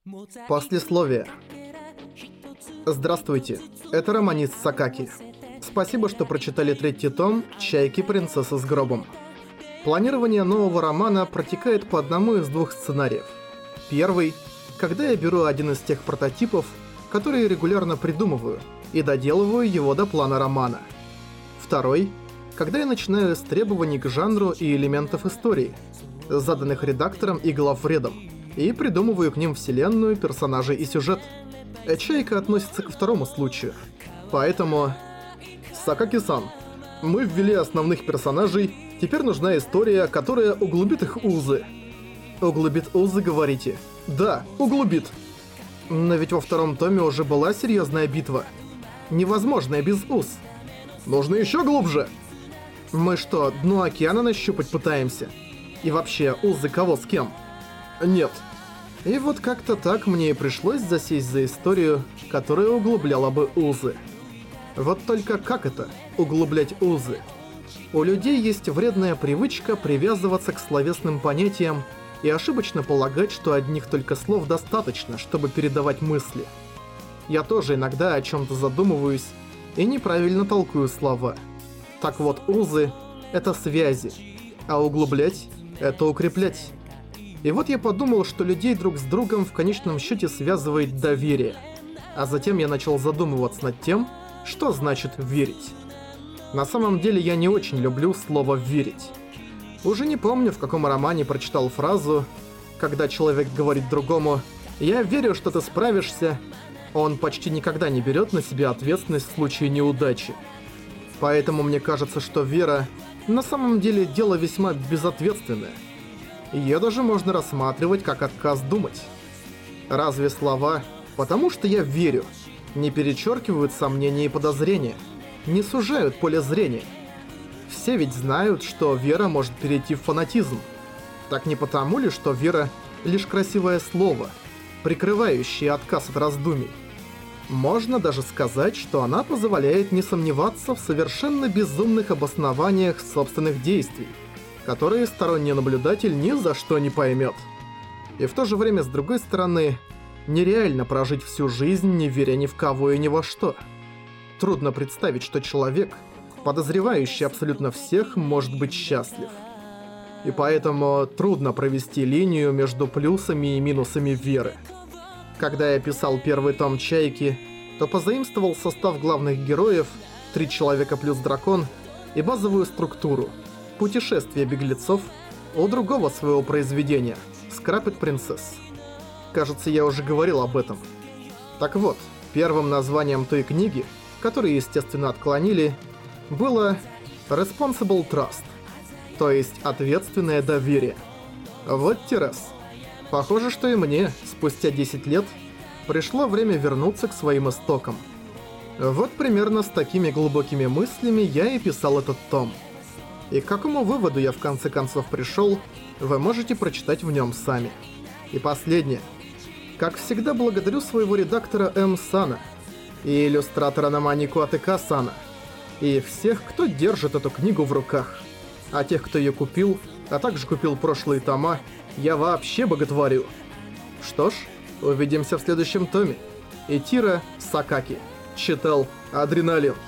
Послесловие. Здравствуйте, это романист Сакаки. Спасибо, что прочитали третий том «Чайки принцессы с гробом». Планирование нового романа протекает по одному из двух сценариев. Первый – когда я беру один из тех прототипов, которые регулярно придумываю, и доделываю его до плана романа. Второй – когда я начинаю с требований к жанру и элементов истории, заданных редактором и главредом, и придумываю к ним вселенную, персонажей и сюжет. Чайка относится ко второму случаю. Поэтому... Сакаки-сан, мы ввели основных персонажей, теперь нужна история, которая углубит их узы. Углубит узы, говорите? Да, углубит. Но ведь во втором томе уже была серьезная битва. Невозможная без уз. Нужно еще глубже. Мы что, дно океана нащупать пытаемся? И вообще, узы кого с кем? Нет. И вот как-то так мне и пришлось засесть за историю, которая углубляла бы узы. Вот только как это – углублять узы? У людей есть вредная привычка привязываться к словесным понятиям и ошибочно полагать, что одних только слов достаточно, чтобы передавать мысли. Я тоже иногда о чем-то задумываюсь и неправильно толкую слова. Так вот, узы – это связи, а углублять – это укреплять. И вот я подумал, что людей друг с другом в конечном счете связывает доверие. А затем я начал задумываться над тем, что значит «верить». На самом деле я не очень люблю слово «верить». Уже не помню, в каком романе прочитал фразу, когда человек говорит другому «Я верю, что ты справишься», он почти никогда не берет на себя ответственность в случае неудачи. Поэтому мне кажется, что вера на самом деле дело весьма безответственное. Её даже можно рассматривать как отказ думать. Разве слова «потому что я верю» не перечеркивают сомнения и подозрения, не сужают поле зрения? Все ведь знают, что вера может перейти в фанатизм. Так не потому ли, что вера — лишь красивое слово, прикрывающее отказ от раздумий? Можно даже сказать, что она позволяет не сомневаться в совершенно безумных обоснованиях собственных действий, которые сторонний наблюдатель ни за что не поймет. И в то же время, с другой стороны, нереально прожить всю жизнь, не веря ни в кого и ни во что. Трудно представить, что человек, подозревающий абсолютно всех, может быть счастлив. И поэтому трудно провести линию между плюсами и минусами веры. Когда я писал первый том «Чайки», то позаимствовал состав главных героев, 3 человека плюс дракон, и базовую структуру – путешествие беглецов у другого своего произведения – Scrapped Princess. Кажется, я уже говорил об этом. Так вот, первым названием той книги, которую, естественно, отклонили, было Responsible Trust, то есть ответственное доверие. Вот террас. Похоже, что и мне, спустя 10 лет, пришло время вернуться к своим истокам. Вот примерно с такими глубокими мыслями я и писал этот том. И к какому выводу я в конце концов пришел, вы можете прочитать в нем сами. И последнее. Как всегда, благодарю своего редактора М. Сана и иллюстратора Наманику АТК Сана, и всех, кто держит эту книгу в руках. А тех, кто ее купил, а также купил прошлые тома, я вообще боготворю. Что ж, увидимся в следующем томе. Итиро Сакаки. Читал Адреналин.